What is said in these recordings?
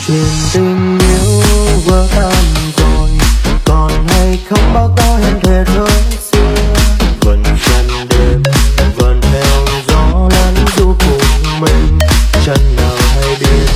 Chuyện tình yêu vỡ tan rồi, còn hay không bao câu hẹn thề thơ xưa. Vẫn chân đêm, vẫn theo gió lăn du cùng mình, chân nào hay biết.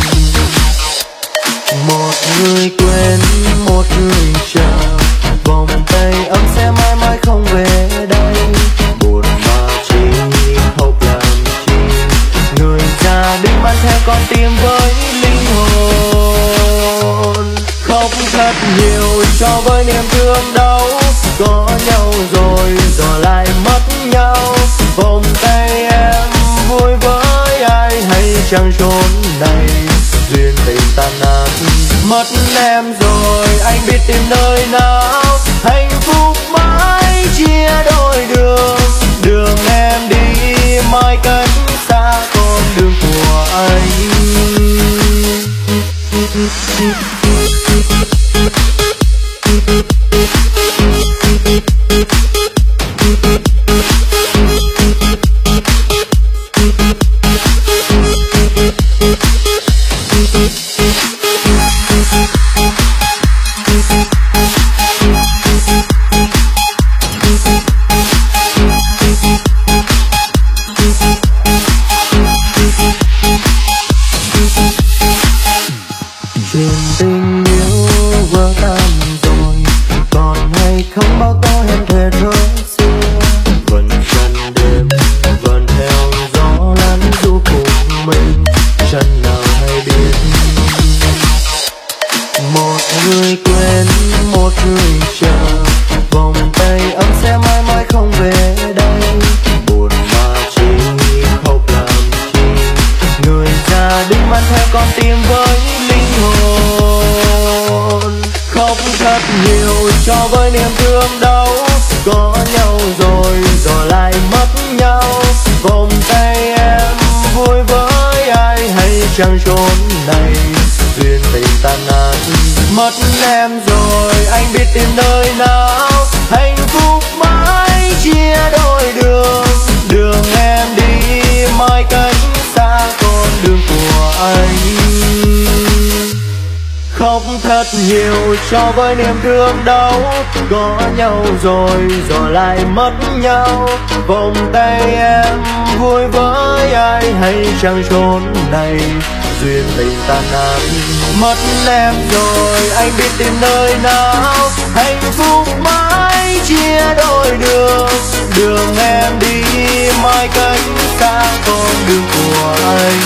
Một người quên, một người chờ, vòng tay ấm sẽ mãi mãi không về đây. Buồn mà chi, hộp làm chi, người già đừng mang theo con tim với linh hồn. Khóc thật nhiều cho với niềm thương đau, có nhau rồi rồi lại mất nhau. Vòng tay em vui với ai hay chẳng chốn này, duyên tình tan nát. Mất em rồi anh biết tìm nơi nào, hạnh phúc mãi chia đôi đường. Đường em đi mãi cách xa con đường của anh. Chuyện tình yêu vỡ tan rồi, còn hay không bao câu hẹn thề thơ xưa. Vẫn chân đêm, vẫn theo gió lăn du cùng mình, chân nào hay biết. Một người quên, một người chờ, vòng tay ấm sẽ mãi mãi không về đây. Buồn mà chi, khóc làm chi, người già đừng mang theo con tim với linh hồn. Khóc thật nhiều cho với niềm thương đau, có nhau rồi rồi lại mất nhau. Vòng tay em vui với ai hay chẳng chốn này, duyên tình tan nát. Mất em rồi anh biết tìm nơi nào, hạnh phúc mãi chia đôi đường. Đường em đi mãi cách xa con đường của anh. Khóc thật nhiều cho với niềm thương đau, có nhau rồi rồi lại mất nhau. Vòng tay em vui với ai hay chẳng chốn này, duyên tình tan nát. Mất em rồi anh biết tìm nơi nào, hạnh phúc mãi chia đôi đường. Đường em đi mãi cách xa con đường của anh.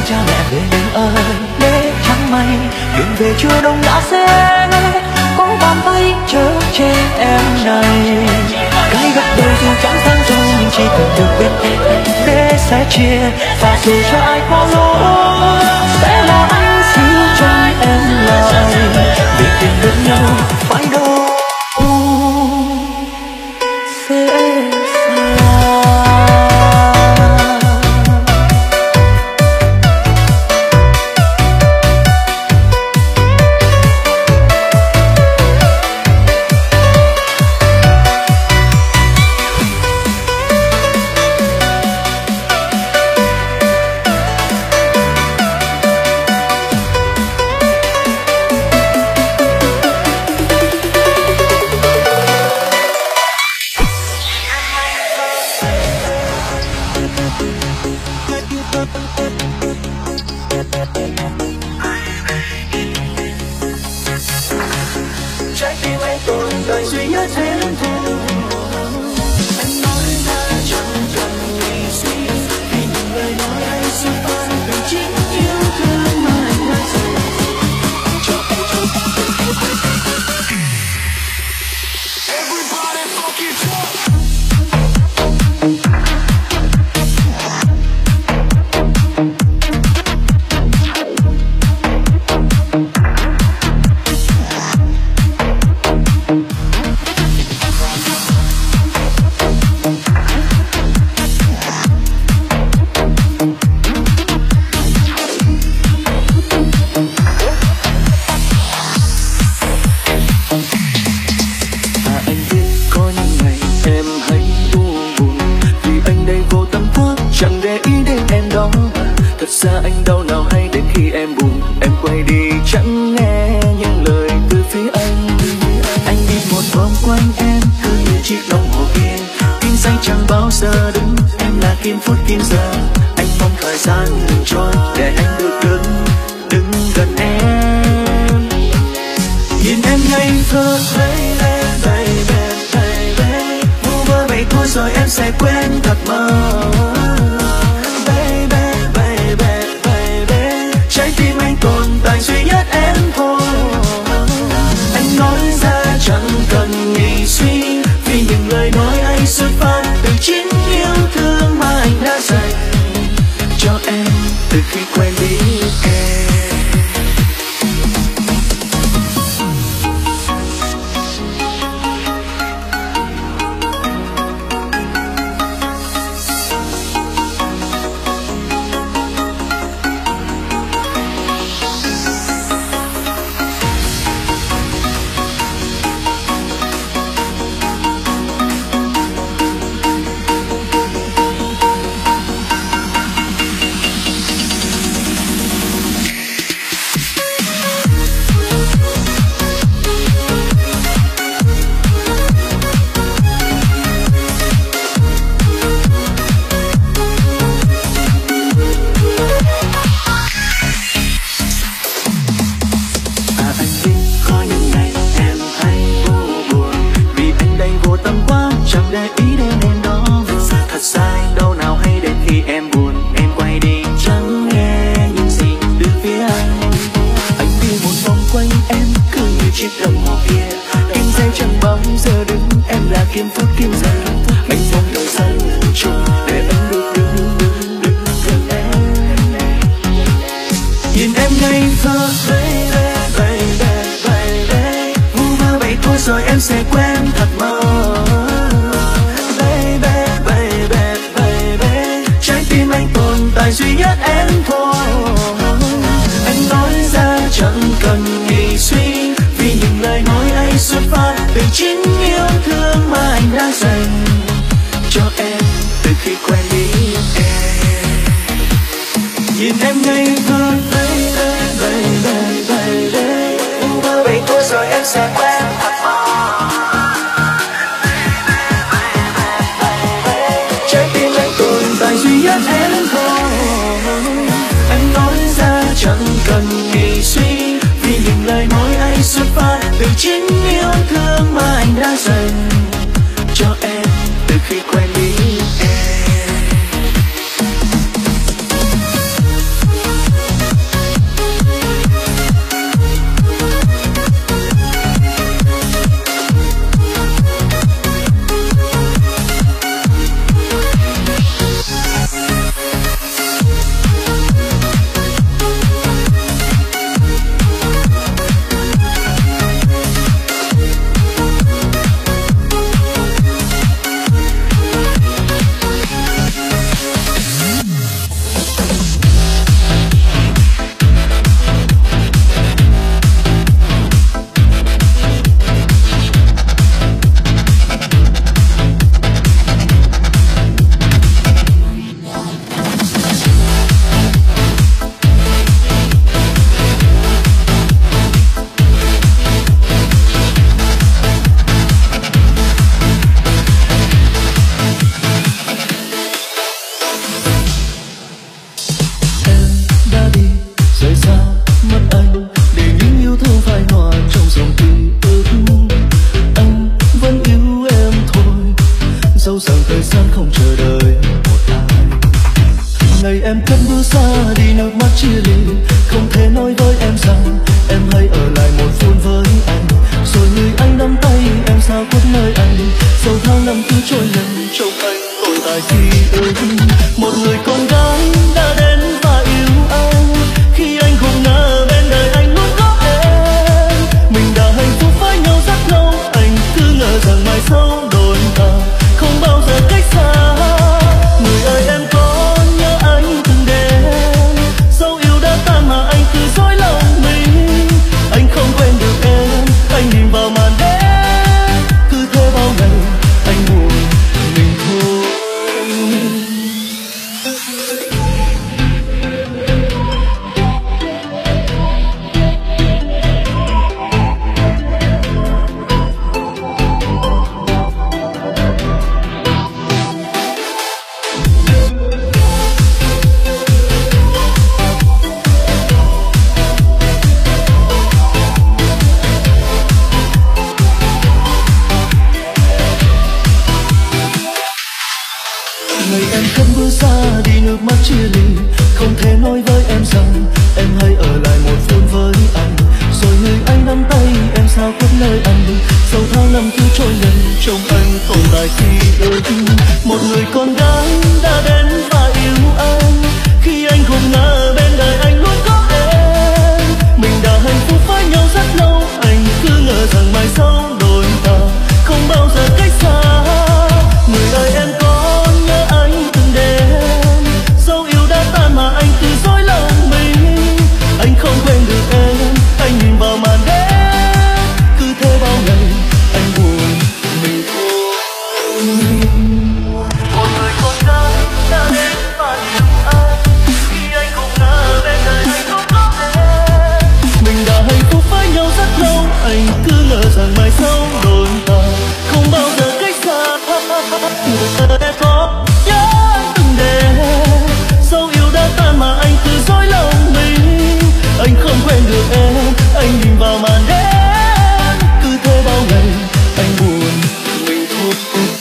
cha mẹ về đêm ơi để trắng mây đường về chưa đông đã sẽ có bàn tay chở che em này. Cái gật đầu dù chẳng sang gió chỉ cần được bên em để sẻ chia và dù cho ai có lỗi sẽ là anh xin cho em lại vì tìm được nhau phải đâu sẽ trái tim anh tồn tại duy nhất em thôi. Anh nói ra chẳng cần nghĩ suy vì những lời nói anh xuất phát từ chính yêu thương mà anh đã dành cho em. Everybody fucking talk. Chẳng để ý đến em đó. Thật ra anh đâu nào hay đến khi em buồn em quay đi chẳng nghe những lời từ phía anh. Anh đi một vòng quanh em cứ như chiếc đồng hồ kia kim say chẳng bao giờ đứng. Em là kim phút kim giờ anh mong thời gian ngừng trôi để anh được đứng gần em. Nhìn em ngây thơ baby vu vơ vậy thôi rồi em sẽ quên thật mơ. Trái tim anh tồn tại duy nhất em thôi. Anh nói ra chẳng cần nghĩ suy vì những lời nói anh xuất phát từ chính yêu thương mà anh đã dành cho em từ khi quen biết em. Chẳng để ý đến em đó. Thật ra anh đâu nào hay đến khi em buồn em quay đi chẳng nghe những gì từ phía anh. Anh đi một vòng quanh em cứ như chiếc đồng hồ kia kim giây chẳng bao giờ đứng. Em là kim phút kim giờ anh mong thời gian ngừng trôi để anh được đứng gần em. Nhìn em ngây thơ baby vu vơ vậy thôi rồi em sẽ quên thật mơ. Tại duy nhất em thôi. Anh nói ra chẳng cần nghĩ suy vì những lời nói anh xuất phát từ chính yêu thương mà anh đã dành cho em từ khi quen biết em. Nhìn em ngây thơ baby vậy thôi rồi em sẽ quen thật mơ. Trái tim anh tồn tại duy nhất em thôi. Anh nói ra chẳng cần nghĩ suy vì những lời nói anh xuất phát từ chính yêu thương mà anh đã dành cho em từ khi quen biết em. bước xa đi nước mắt chia ly, không thể nói với em rằng em hãy ở lại một phút với anh. Rồi người anh nắm tay em sao khuất nơi anh, dẫu tháng năm cứ trôi lần trong anh tồn tại khi ước. Một người con gái đã đến và yêu anh, khi anh không ngờ bên đời anh luôn có em. Mình đã hạnh phúc với nhau rất lâu, anh cứ ngờ rằng mai sau đôi ta không bao giờ cách xa. Người ơi em có nhớ anh từng đêm, dẫu yêu đã tan mà anh cứ dối lòng mình. Anh không quên được em, anh nhìn vào màn đêm, cứ thế bao ngày anh buồn mình thôi. Ngày em cất bước xa đi nước mắt chia ly, không thể nói với em rằng em hãy ở lại một phút với anh. Rồi người anh nắm tay em sao khuất nơi anh, dẫu tháng năm cứ trôi lần trong anh tồn tại khi ước. Một người con gái đã đến và yêu anh, khi anh không ngờ bên đời anh luôn có em. Mình đã hạnh phúc với nhau rất lâu, anh cứ ngờ rằng mai sau đôi ta không bao giờ cách xa. Người ơi em có nhớ anh từng đêm, dẫu yêu đã tan mà anh cứ dối lòng mình. Anh không quên được em, anh nhìn vào màn đêm, cứ thế bao ngày anh buồn mình thôi. Một người con gái đã đến và yêu anh, khi anh không ngờ bên đời anh không có em. Mình đã hạnh phúc với nhau rất lâu, anh cứ ngờ rằng mai sau đôi ta không bao giờ cách xa. Người ơi có nhớ anh từng đêm, dẫu yêu đã tan mà anh cứ dối lòng mình. Anh không quên được em, anh nhìn vào màn đêm, cứ thế bao ngày anh buồn mình thôi.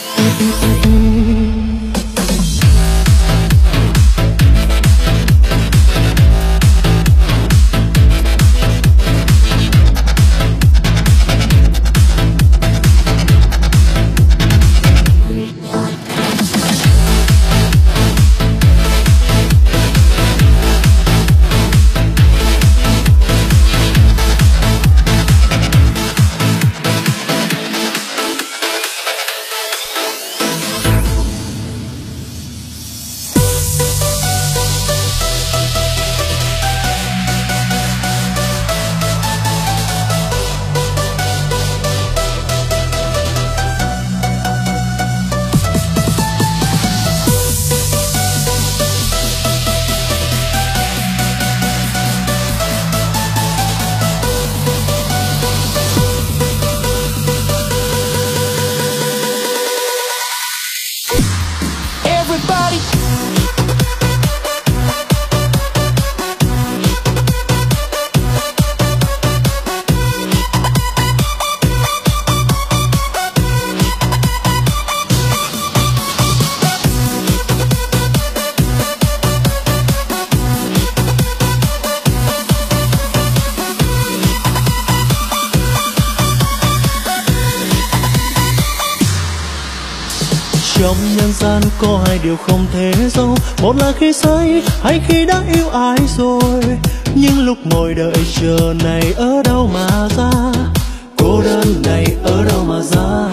Trong nhân gian có hai điều không thể giấu, một là khi say hay khi đã yêu ai rồi. Nhưng lúc ngồi đợi chờ này ở đâu mà ra, cô đơn này ở đâu mà ra.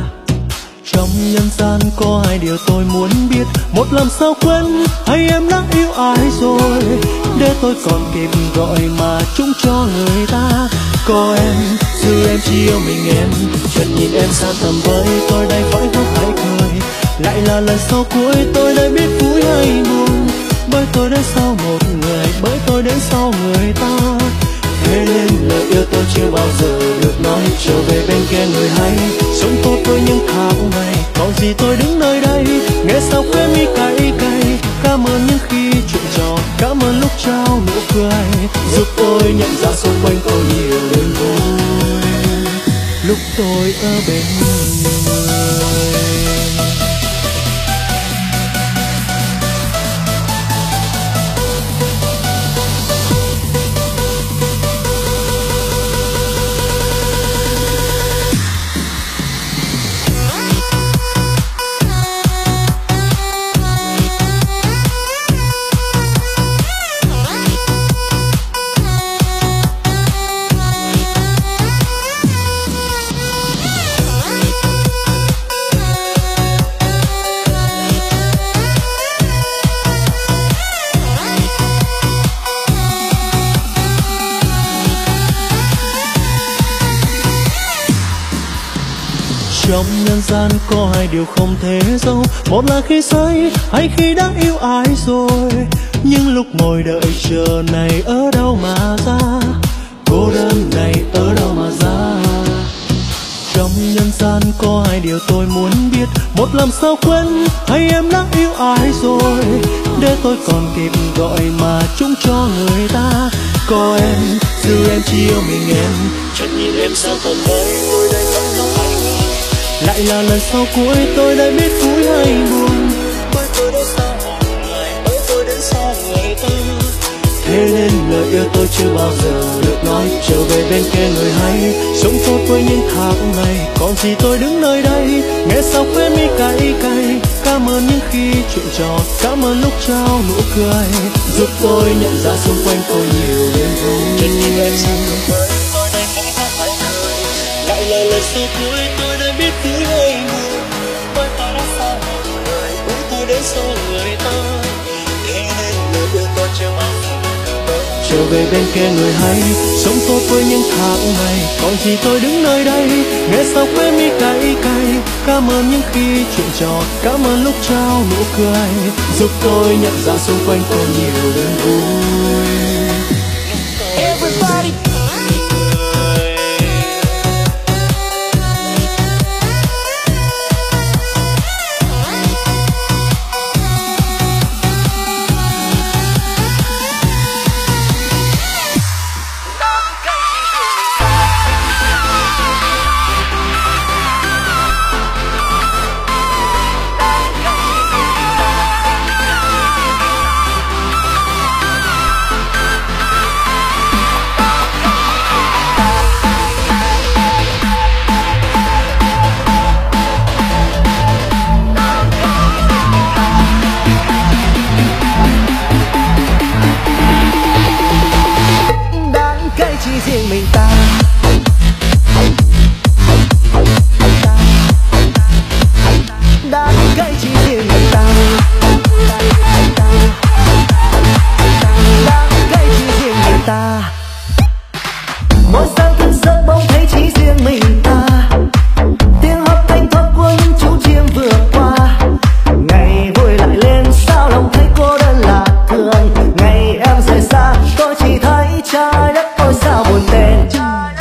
Trong nhân gian có hai điều tôi muốn biết, một làm sao quên hay em đã yêu ai rồi, để tôi còn kịp gọi mà chúng cho người ta. Có em dù em chỉ yêu mình em, chợt nhìn em xa tầm với tôi đây phải khóc hay cười. Lại là lần sau cuối tôi đã biết vui hay buồn, bởi tôi đến sau một người, bởi tôi đến sau người ta. Thế nên lời yêu tôi chưa bao giờ được nói, trở về bên kia người hay sống tốt với những khao ngày. Còn gì tôi đứng nơi đây nghe sao khóe mi cay cay. Cảm ơn những khi chuyện trò, cảm ơn lúc trao nụ cười, giúp tôi nhận ra xung quanh tôi nhiều đêm vui lúc tôi ở bên người. Trong nhân gian có hai điều không thể giấu, một là khi say hay khi đã yêu ai rồi. Nhưng lúc ngồi đợi chờ này ở đâu mà ra, cô đơn này ở đâu mà ra. Trong nhân gian có hai điều tôi muốn biết, một làm sao quên hay em đã yêu ai rồi, để tôi còn kịp gọi mà chung cho người ta. Có em dù em chỉ yêu mình em, chợt nhìn em sao còn đây tôi đây vẫn không anh. Lại là lần sau cuối tôi đã biết vui hay buồn, bởi tôi đã xa một người, bởi tôi đến xa người ta. Thế nên lời yêu tôi chưa bao giờ được nói, trở về bên kia người hay sống tốt với những tháng ngày. Còn gì tôi đứng nơi đây nghe sao khóe mi cay cay. Cảm ơn những khi chuyện trò, cảm ơn lúc trao nụ cười, giúp tôi nhận ra xung quanh tôi nhiều đêm vui. Chợt nhìn em sang ngược với tôi đây thấy hát phải cười. Lại là lần sau cuối tôi đã biết vui hay buồn, bởi tôi đã xa một người, bởi tôi đến xa người ta. Thế nên lời yêu tôi chưa bao giờ trở về bên kia người hay sống tốt với những tháng ngày. Còn gì tôi đứng nơi đây nghe sao khóe mi cay cay. Cảm ơn những khi chuyện trò, cảm ơn lúc trao nụ cười, giúp tôi nhận ra xung quanh tôi nhiều đêm vui. Everybody. Riêng mình ta đáng cái chỉ riêng mình ta, đáng cái chỉ riêng mình ta. Mỗi sáng thức giấc bỗng thấy chỉ riêng mình ta, tiếng hót thanh thoát của những chú chim vừa qua. Ngày vui lại lên sao lòng thấy cô đơn là thường, ngày em rời xa tôi chỉ thấy trái đất tôi sao buồn tên.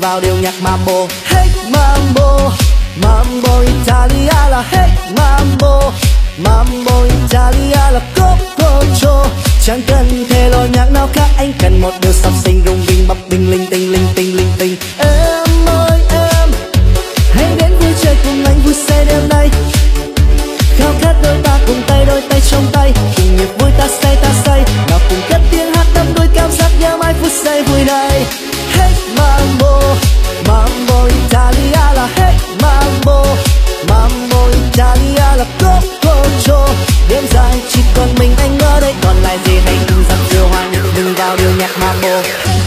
vào điệu nhạc mambo. Hey mambo, mambo Italia là hey mambo, mambo Italia là Coco Cho. Chẳng cần thể loại nhạc nào khác, anh cần một điều sập sinh rung rinh bập binh linh tinh linh tinh linh tinh. Em ơi em, hãy đến vui chơi cùng anh vui say đêm nay. Khao khát đôi ta cùng tay đôi tay trong tay, cùng nhịp vui ta say nào cùng cất tiếng hát đắm đuối cảm giác nhớ mãi phút giây vui này. Hey mambo, mambo Italia là hey mambo, mambo Italia là Coco Cho. Đêm dài chỉ còn mình anh ở đây, còn lại gì hãy cùng dập dìu hoa nhịp đừng vào điệu nhạc mambo.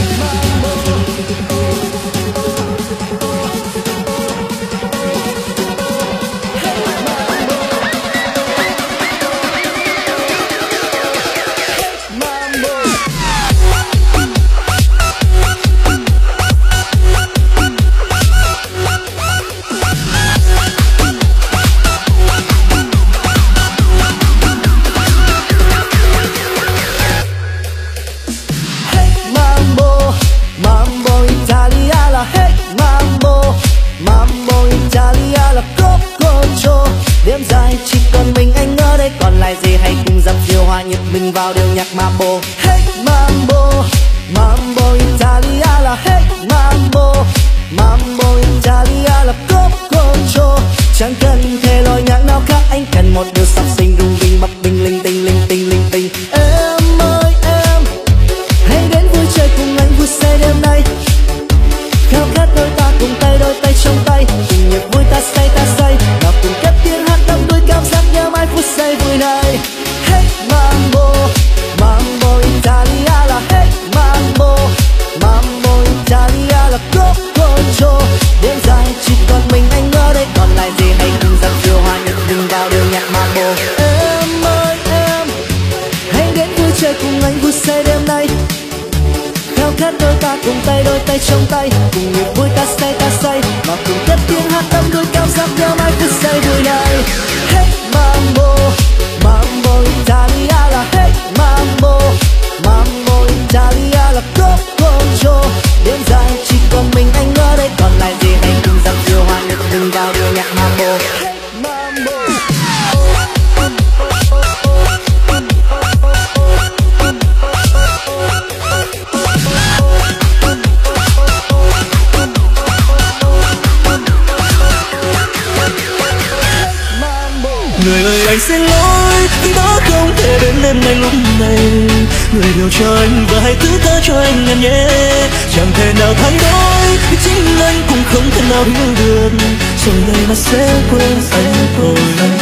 Đêm dài chỉ còn mình anh ở đây, còn lại gì hãy cùng dập dìu hòa nhịp mình vào điệu nhạc mambo. Hey mambo, mambo Italia là hey mambo, mambo Italia là Coco Cho. Chẳng cần thể loại nhạc nào khác, anh cần một điều sập sinh rung rinh bập binh linh tinh linh tinh linh tinh. Em ơi em, hãy đến vui chơi cùng anh vui say đêm nay. Khao khát đôi ta cùng tay đôi tay trong tay, cùng nhịp vui ta say nào cùng cất tiếng hát đắm đuối cảm giác nhớ mãi phút giây vui này. Hey mambo, mambo Italia là hey mambo, mambo Italia là Coco Cho. Đêm dài chỉ còn mình anh ở đây, còn lại gì hãy cùng dập dìu hòa nhịp đừng vào điệu nhạc mambo. Em ơi em, hãy đến vui chơi cùng anh vui say đêm nay. Khao khát đôi ta cùng tay đôi tay trong tay, cùng nhịp vui ta say mà cùng cất tiếng hát đắm đuối cảm giác nhớ mãi phút giây vui này. Hey mambo, mambo Italia là hey mambo, mambo Italia là Coco Cho. Đêm dài chỉ còn mình anh ở đây, còn lại gì hãy cùng dập dìu hòa nhịp đừng vào điệu nhạc mambo. Hey mambo. Người ơi anh xin lỗi vì đã không thể đến đêm nay lúc này. Người điều cho anh và hãy thứ tha cho anh em nhé. Chẳng thể nào thay đổi vì chính anh cũng không thể nào hiểu được, rồi ngày mà sẽ quên anh rồi.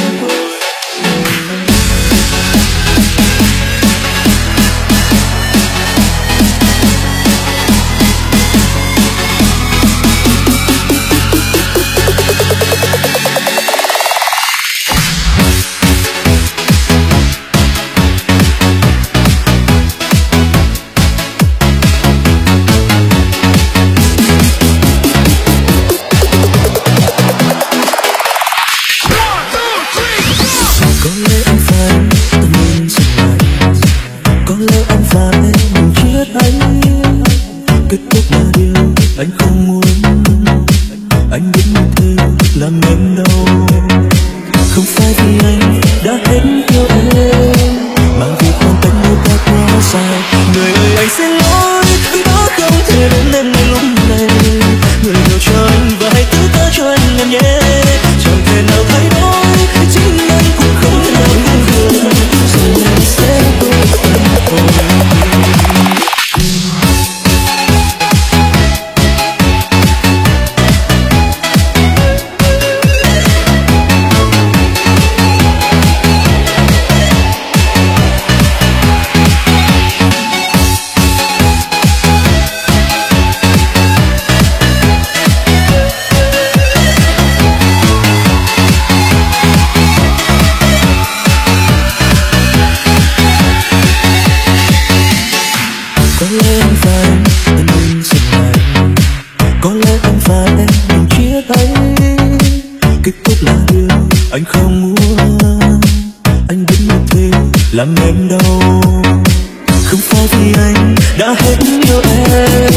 làm em đau. Không phải vì anh đã hết yêu em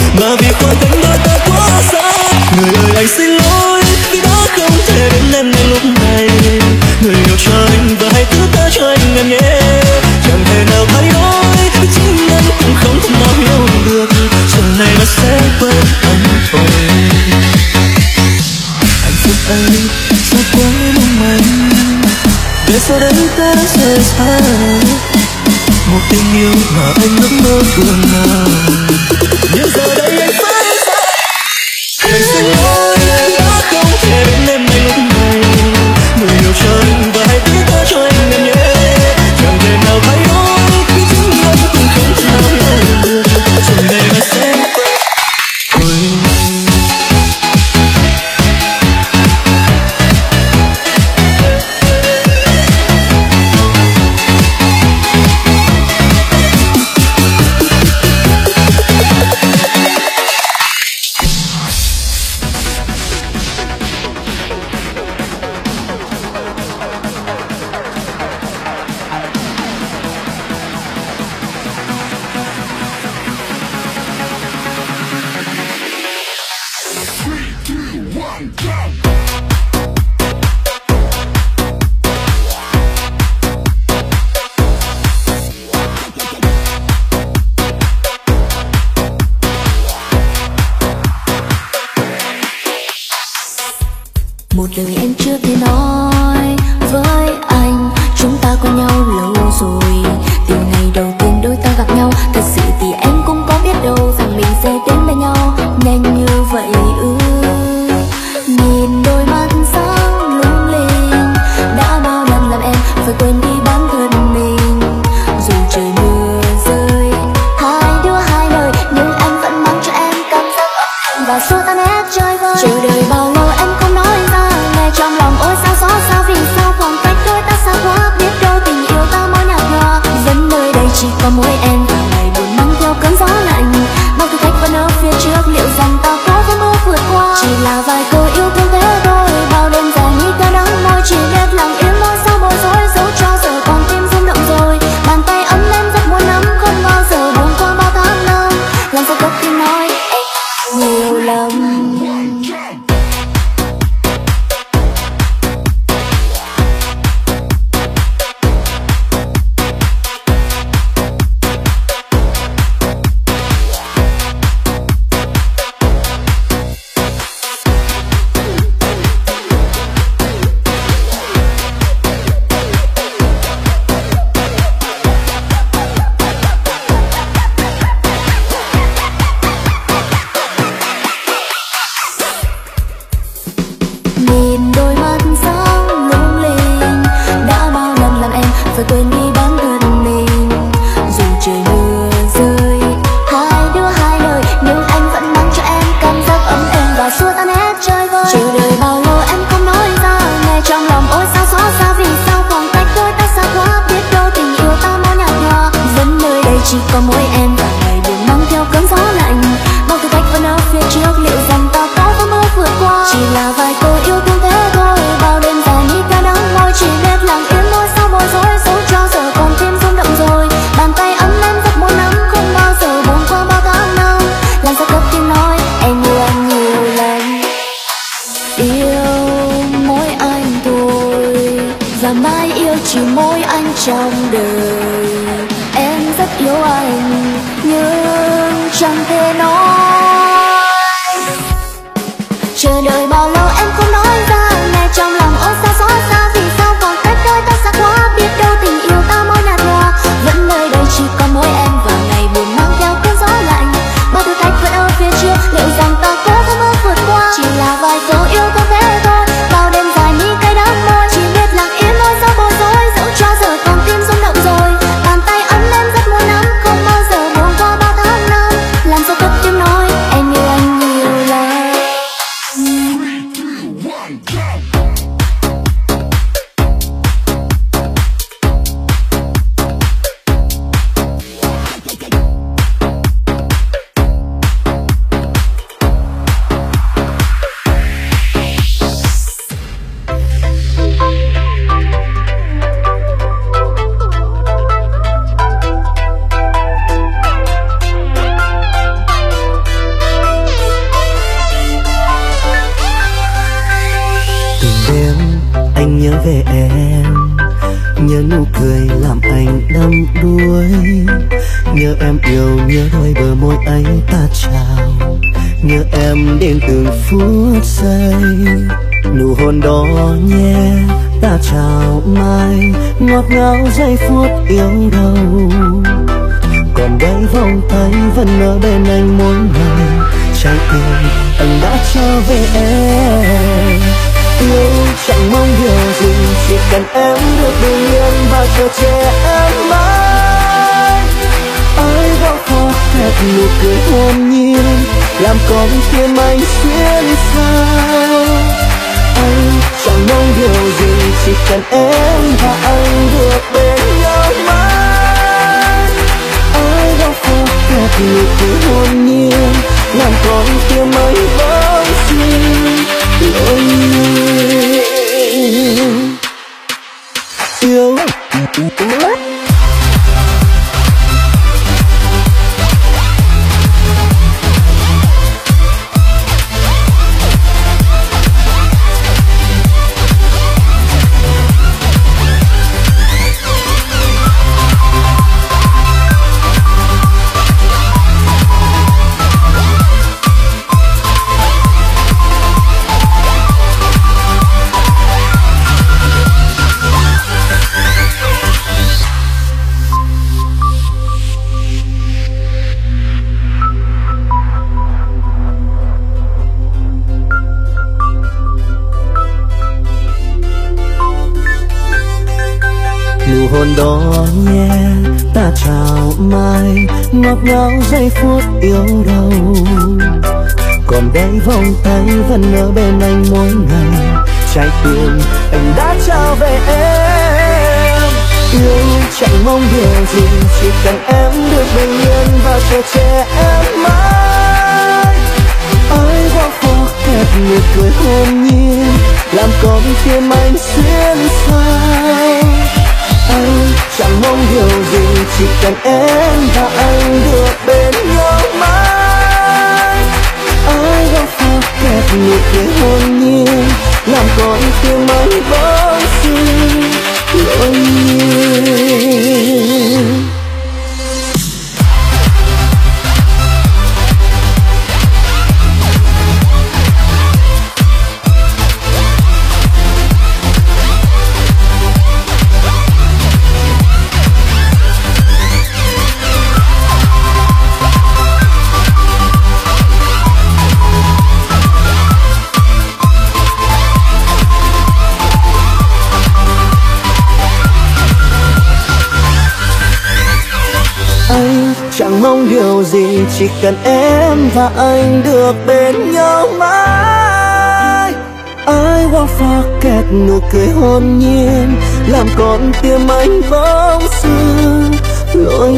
mà vì khoảng cách đôi ta quá xa. Người ơi anh xin lỗi vì đã không thể đến em ngay lúc này. Người yêu cho anh và hãy thứ tha cho anh em nhé. Chẳng thể nào thay đổi vì chính em cũng không thể nào hiểu được. Giờ này là sẽ quên anh thôi. Hạnh phúc ấy sao quá mong manh, để sau đây ta sẽ xa. Một tình yêu mà anh ước mơ phương nào, nhưng giờ đây anh phải xa. Anh xin lỗi đã không thể đến em ngay lúc này. Người yêu cho anh và hãy thứ tha cho anh em nhé. Chẳng thể nào thay đổi vì chính em cũng không thể nào hiểu được. Rồi này là sẽ một lời em chưa thể nói với anh. Chúng ta quen nhau lâu rồi, từ ngày đầu tiên đôi ta gặp nhau. Thật sự thì em cũng có biết đâu rằng mình sẽ đến bên nhau nhanh như vậy. Nhìn đôi mắt sáng lung linh, đã bao lần làm em phải quên đi bản thân mình. Dù trời mưa rơi, hai đứa hai lời, nhưng anh vẫn mang cho em cảm giác ấm êm và xua tan hết chơi vơi. Chờ đợi bao lâu em không nói ra, nghe trong lòng ôi sao xót xa. Vì sao khoảng cách đôi ta xa quá, biết đâu tình yêu ta mỗi nhạt nhòa. Vẫn nơi đây chỉ có mỗi em và ngày buồn mang theo cơn gió lạnh. Bao thử thách vẫn ở phía trước, liệu rằng ta có vẫn mơ vượt qua. Chỉ là vài câu yêu thương thế thôi, bao đêm dài như ta đắng môi. Chỉ biết lặng im nỗi sao bối rối, dẫu cho giờ con tim rung động rồi. Bàn tay ấm em rất muốn nắm, không bao giờ buông qua bao tháng năm. Làm sao cất tiếng nói em nhiều lắm. Nhìn đôi mắt sáng lung linh, đã bao lần làm em phải quên đi bản thân mình. Dù trời mưa rơi, hai đứa hai lời, nhưng anh vẫn mang cho em cảm giác ấm êm và xua tan hết chơi vơi. Chờ đợi bao lâu em không nói ra, nghe trong lòng ôi sao xót xa. Vì sao khoảng cách đôi ta xa quá, biết đâu tình yêu ta mỗi nhạt nhòa. Vẫn nơi đây chỉ có mỗi em và ngày buồn mang theo cơn gió lạnh. Bao thử thách vẫn ở phía trước, liệu rằng ta có vẫn mơ vượt qua. Chỉ là vài câu yêu thương thế thôi, bao đêm dài như ta đắng môi. Chỉ biết lặng im nỗi sao bối rối, dẫu cho giờ con tim rung động rồi. Bàn tay ấm em rất muốn nắm, không bao giờ buông qua bao tháng năm. Làm sao cất tiếng nói em yêu anh nhiều lần. Yêu mỗi anh thôi, và mãi yêu chỉ mỗi anh trong đời. Em rất yêu anh nhưng chẳng thể nói. Chờ đợi bao lâu em không nói ra, nghe trong lòng ôi sao xót xa. Vì sao khoảng cách đôi ta xa quá, biết đâu tình yêu ta mỗi nhạt nhòa. Vẫn nơi đây chỉ có mỗi em và ngày buồn mang theo cơn gió lạnh. Bao thử thách vẫn ở phía trước, liệu rằng ta có vẫn mơ vượt qua. Chỉ là vài câu yêu thương thế thôi, bao đêm dài như cay đắng môi. Chỉ biết lặng im nỗi sao bối rối, dẫu cho giờ con tim rung động rồi. Bàn tay ấm em rất muốn nắm, không bao giờ buông qua bao tháng năm. Làm sao cất tiếng nói nhớ nụ cười làm anh đắm đuối. Nhớ em yêu, nhớ đôi bờ môi ấy ta chào. Nhớ em đến từng phút giây. Nụ hôn đó nhé ta chào mai, ngọt ngào giây phút yêu đầu. Còn đây vòng tay vẫn ở bên anh mỗi ngày. Trái tim anh đã cho về em. Yêu chẳng mong điều gì, chỉ cần em được bình yên và chờ che em mãi. Ai gõ khó khép nụ cười hồn nhiên, làm con tim anh xuyên sao. Anh chẳng mong điều gì, chỉ cần em và anh được bên nhau mãi. Ai gõ khó khép nụ cười hồn nhiên, làm con tim anh vẫn xin lỗi nhiều. Yêu nụ hôn đó nhé ta chào mai, ngọt ngào giây phút yêu đầu. Còn đây vòng tay vẫn ở bên anh mỗi ngày. Trái tim anh đã trao về em. Yêu chẳng mong điều gì, chỉ cần em được bình yên và chờ che em mãi. Ai gõ khó khép nụ cười hồn nhiên, làm con tim anh xuyên sao. Anh chẳng mong điều gì, chỉ cần em và anh được bên nhau mãi. Ai gõ khó khép nụ cười hồn nhiên, làm con tim anh vẫn xin lỗi nhiều. Chẳng mong điều gì, chỉ cần em và anh được bên nhau mãi. I won't forget nụ cười hồn nhiên, làm con tim anh bỗng dưng lỗi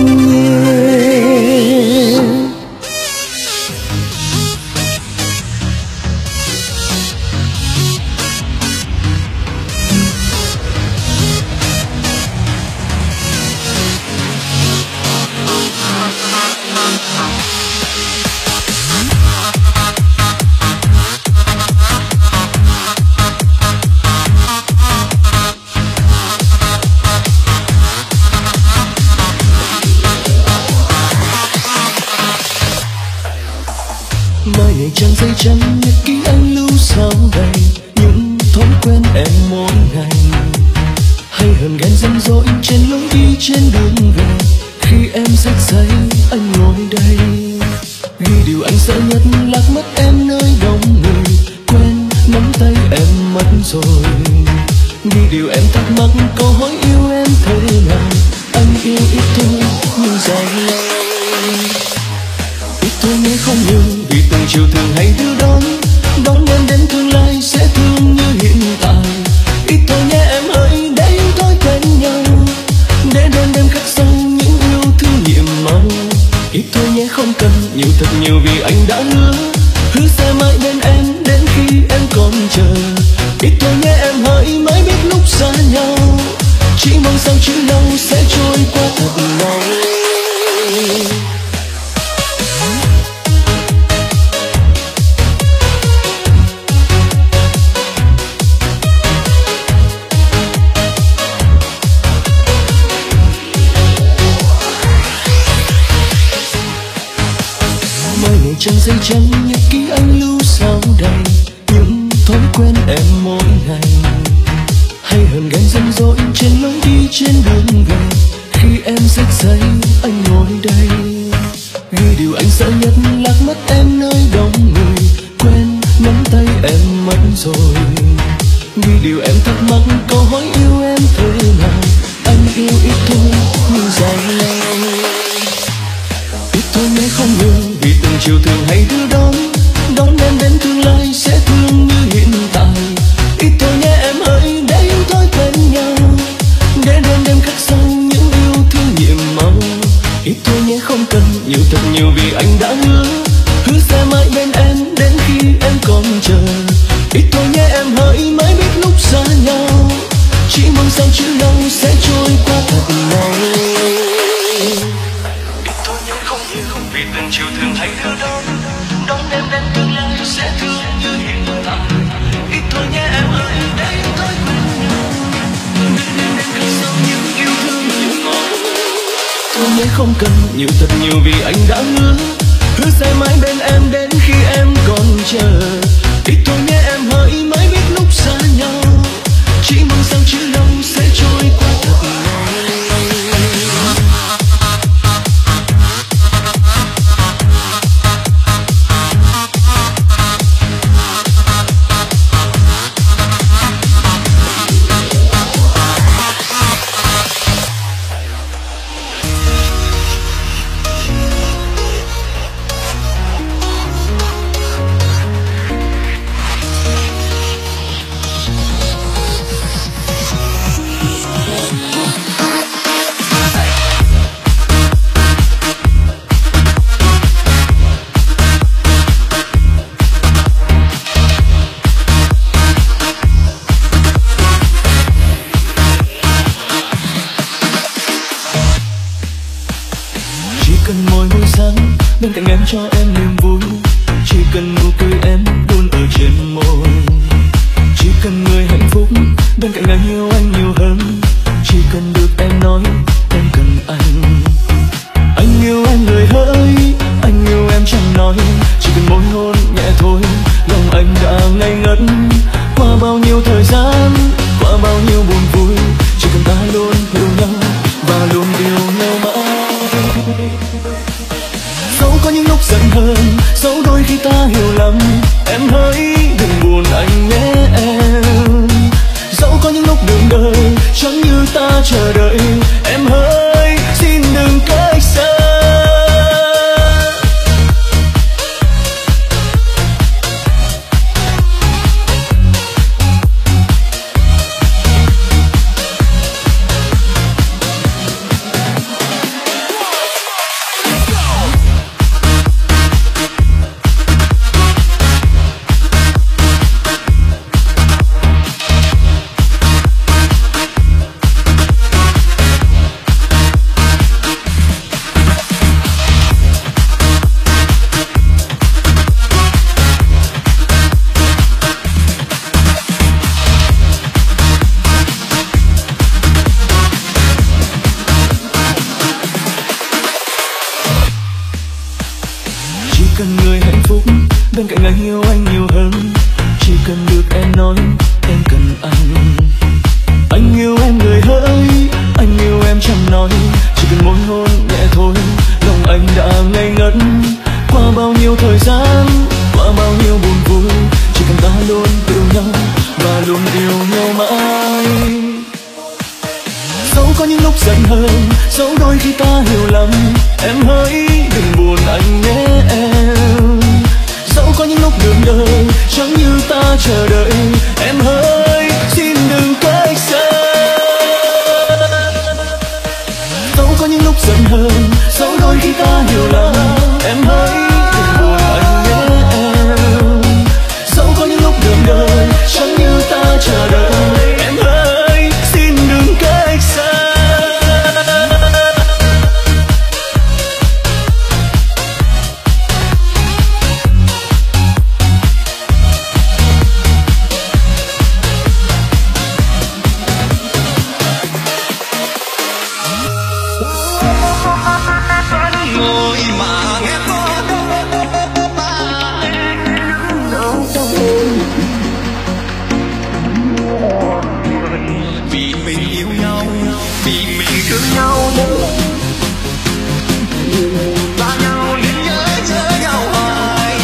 nhiên. Mai ngày trăng dây chân nhật ký anh lưu sau đây những thói quen em mỗi ngày, hay hờn ghen dâm dỗi trên lối đi trên đường về. Khi em xách giày anh ngồi đây, ghi điều anh sợ nhất lạc mất em nơi đông người, quên nắm tay em mất rồi. Ghi điều em thắc mắc câu hỏi yêu em thế nào, anh yêu ít thôi nhưng dài lâu. Ít thôi nhé không nhiều, vì từng chiều thường hay đưa đón em đến tương lai sẽ thương như hiện tại. Ít thôi nhé em hỡi, để yêu thôi quen nhau, để đêm đêm khắc sâu những yêu thương nhiệm màu. Ít thôi nhé không cần nhiều thật nhiều, vì anh đã hứa sẽ mãi bên em đến khi em còn chờ. Ít thôi nhé em hỡi, mới biết lúc xa nhau, chỉ mong sao chữ lâu sẽ trôi qua thật mau. trang giấy trắng nhật ký anh lưu sao đầy những thói quen em mỗi ngày, hay hờn ghen dâm dỗi trên lối đi trên đường về. Khi em xách giấy anh ngồi đây, ghi điều anh sợ nhất lạc mất em nơi đông người, quên nắm tay em mất rồi. Ghi điều em thắc mắc câu hỏi yêu em thế nào, anh yêu ít thôi nhưng dài lâu. Ít thôi nhé không ngừng vì từng chiều thường hay đưa đón em đến tương lai sẽ thương như hiện tại. Ít thôi nhé em hỡi để yêu thôi bên nhau, để đêm đêm khắc sâu những yêu thương nhiệm màu. Ít thôi nhé không cần nhiều thật nhiều vì anh đã hứa sẽ mãi bên em đến khi em còn chờ. Ít thôi nhé em hỡi mới biết lúc xa nhau, chỉ mong sao chữ lâu sẽ trôi qua thật mau. Ít thôi nhé không nhiều vì từng chiều thường hay đưa đón em đến tương lai sẽ thương như hiện tại. Ít thôi nhé em hỡi để yêu thôi bên nhau, để đêm đêm khắc sâu những yêu thương nhiệm màu. Thôi nhé không cần nhiều thật nhiều vì anh đã hứa sẽ mãi bên em đến khi em còn chờ. Ít thôi nhé em hỡi mới biết lúc xa nhau, chỉ mong sao chữ lâu sẽ trôi qua thật mau. Bên cạnh em cho em niềm vui, chỉ cần nụ cười em luôn ở trên môi. Chỉ cần người hạnh phúc bên cạnh anh yêu anh nhiều hơn, chỉ cần được em nói em cần anh. Anh yêu em người hỡi, anh yêu em chẳng nói, chỉ cần môi hôn nhẹ thôi lòng anh đã ngây ngất. Qua bao nhiêu thời gian, qua bao nhiêu buồn vui, chỉ cần ta luôn hiểu nhau và luôn yêu nhau mãi. Dẫu có những lúc giận hờn, dẫu đôi khi ta hiểu lầm, em hỡi đừng buồn anh nhé em. Dẫu có những lúc đường đời chẳng như ta chờ đợi, em hỡi xin đừng cách xa. Cần người hạnh phúc bên cạnh anh yêu anh nhiều hơn, chỉ cần được em nói em cần anh. Anh yêu em người hỡi, anh yêu em chẳng nói, chỉ cần môi hôn nhẹ thôi lòng anh đã ngây ngất. Qua bao nhiêu thời gian, qua bao nhiêu buồn vui, chỉ cần ta luôn yêu nhau và luôn yêu nhau mãi. Dẫu có những lúc giận hờn, dẫu đôi khi ta hiểu lầm, em hỡi đừng buồn anh nhé em. Dẫu có những lúc đường đời chẳng như ta chờ đợi, em hỡi xin đừng cách xa. Dẫu có những lúc giận hờn, dẫu đôi khi ta hiểu lầm, em hỡi đừng buồn anh nhé em. Dẫu có những lúc đường đời chẳng như ta chờ đợi, em hỡi xin đừng cách xa. Ngồi mà nghe có thương nhau xa nhau nên nhớ nhau hoài.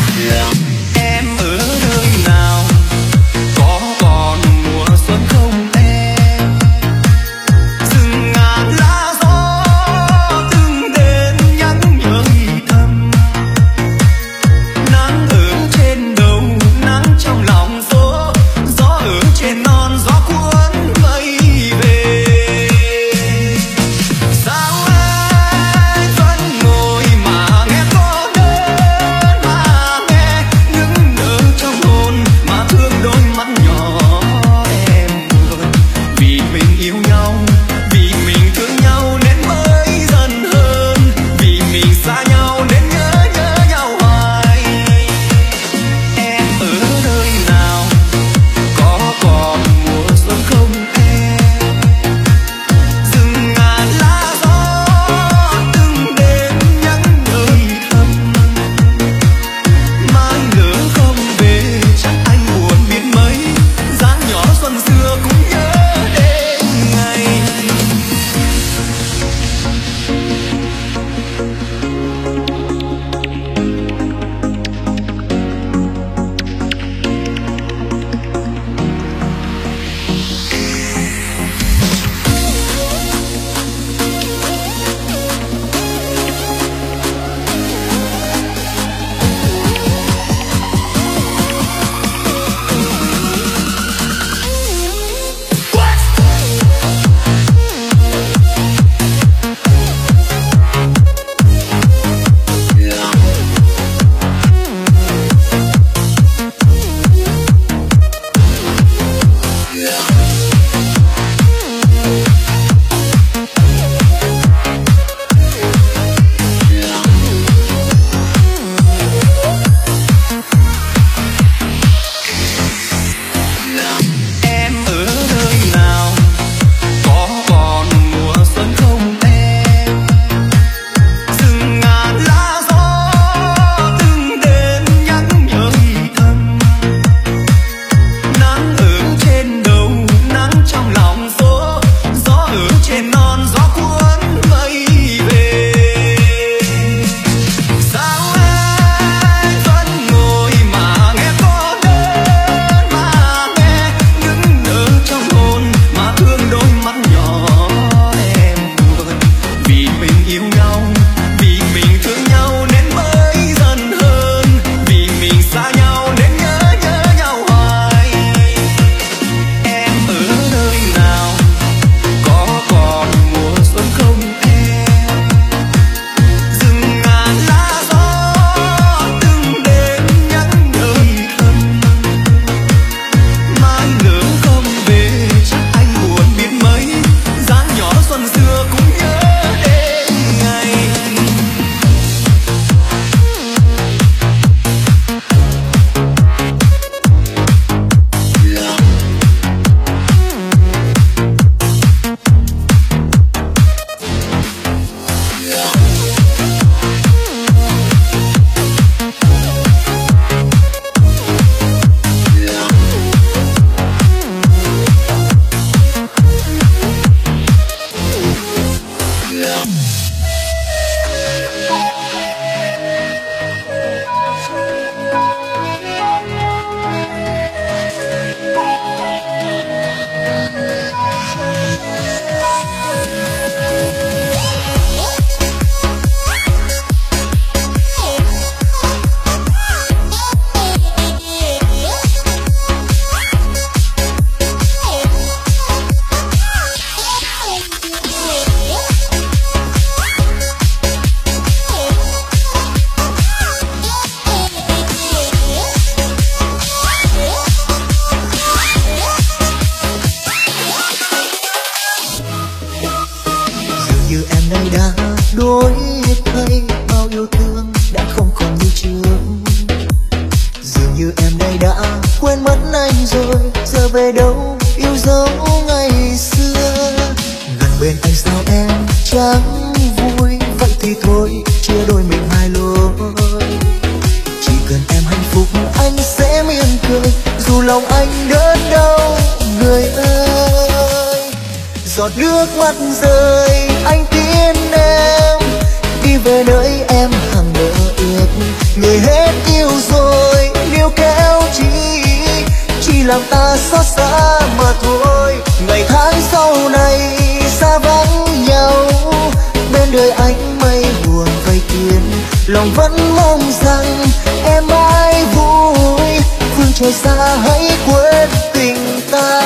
Em ở nơi nào, có còn mùa xuân không dù lòng anh đớn đau người ơi. Giọt nước mắt rơi anh tiến em đi về nơi em hằng mơ ước. Người hết yêu rồi níu kéo chỉ làm ta xót xa mà thôi. Ngày tháng sau này xa vắng nhau, bên đời anh mây buồn vây kín, lòng vẫn mong rằng em mãi vui. Phương trời xa hãy quên tình ta.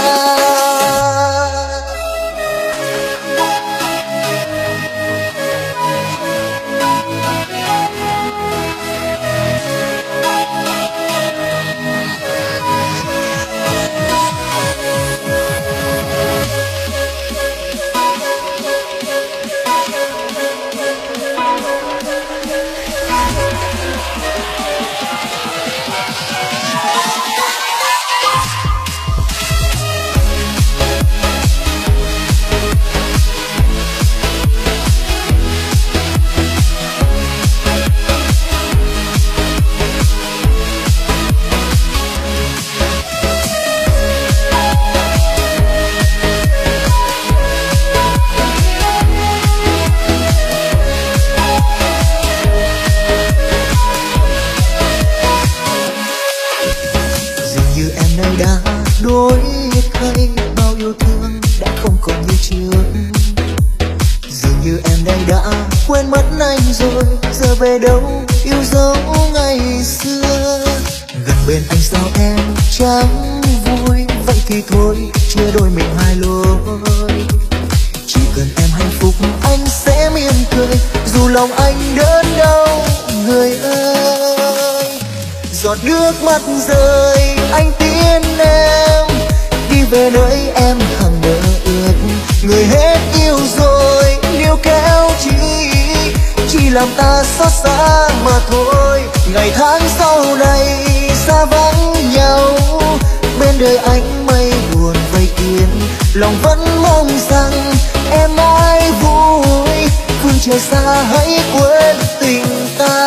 Đổi thay bao yêu thương đã không còn như trước. Dường như em đây đã quên mất anh rồi, giờ về đâu yêu dấu ngày xưa. Gần bên anh sao em chẳng vui, vậy thì thôi chia đôi mình hai lối. Chỉ cần em hạnh phúc anh sẽ mỉm cười, dù lòng anh đớn đau người ơi. Giọt nước mắt rơi anh tiến em đi về nơi em hằng mơ ước. Người hết yêu rồi níu kéo chỉ làm ta xót xa mà thôi. Ngày tháng sau này xa vắng nhau, bên đời anh mây buồn vây kín, lòng vẫn mong rằng em mãi vui. Phương trời xa hãy quên tình ta.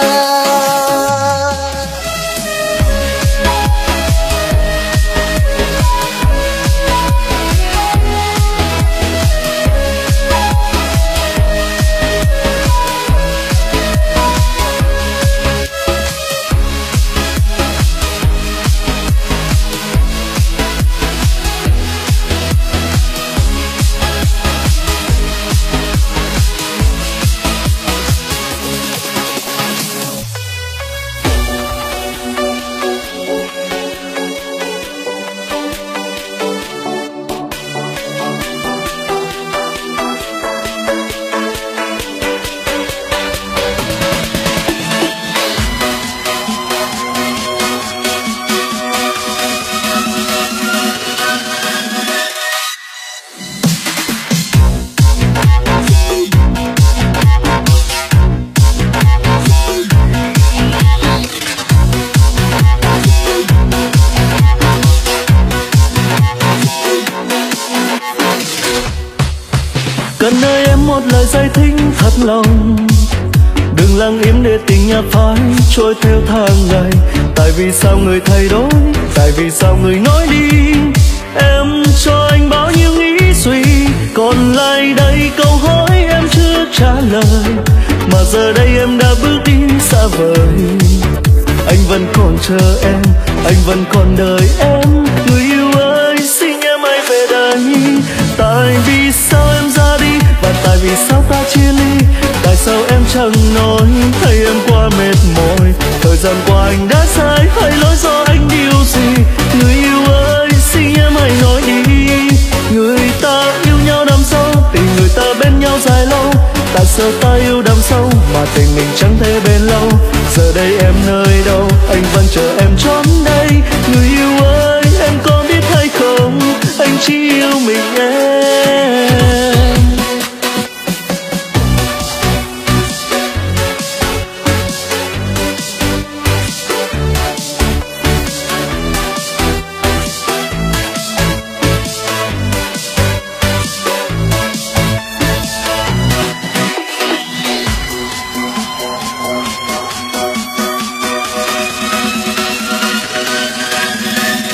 Cần nơi em một lời giải thích thật lòng, đừng lặng im để tình nhạt phai trôi theo tháng ngày. Tại vì sao người thay đổi, tại vì sao người nói đi. Em cho anh bao nhiêu nghĩ suy, còn lại đây câu hỏi em chưa trả lời. Mà giờ đây em đã bước đi xa vời, anh vẫn còn chờ em, anh vẫn còn đợi em. Người yêu ơi xin em hãy về đây. Tại vì sao em ra đi, và tại vì sao ta chia ly. Tại sao em chẳng nói, thấy em quá mệt mỏi. Thời gian qua anh đã sai, hay lỗi do anh điều gì. Người yêu ơi xin em hãy nói đi. Người ta yêu nhau đắm sâu, tình người ta bên nhau dài lâu. Tại sao ta yêu đắm sâu mà tình mình chẳng thể bền lâu. Giờ đây em nơi đâu, anh vẫn chờ em cho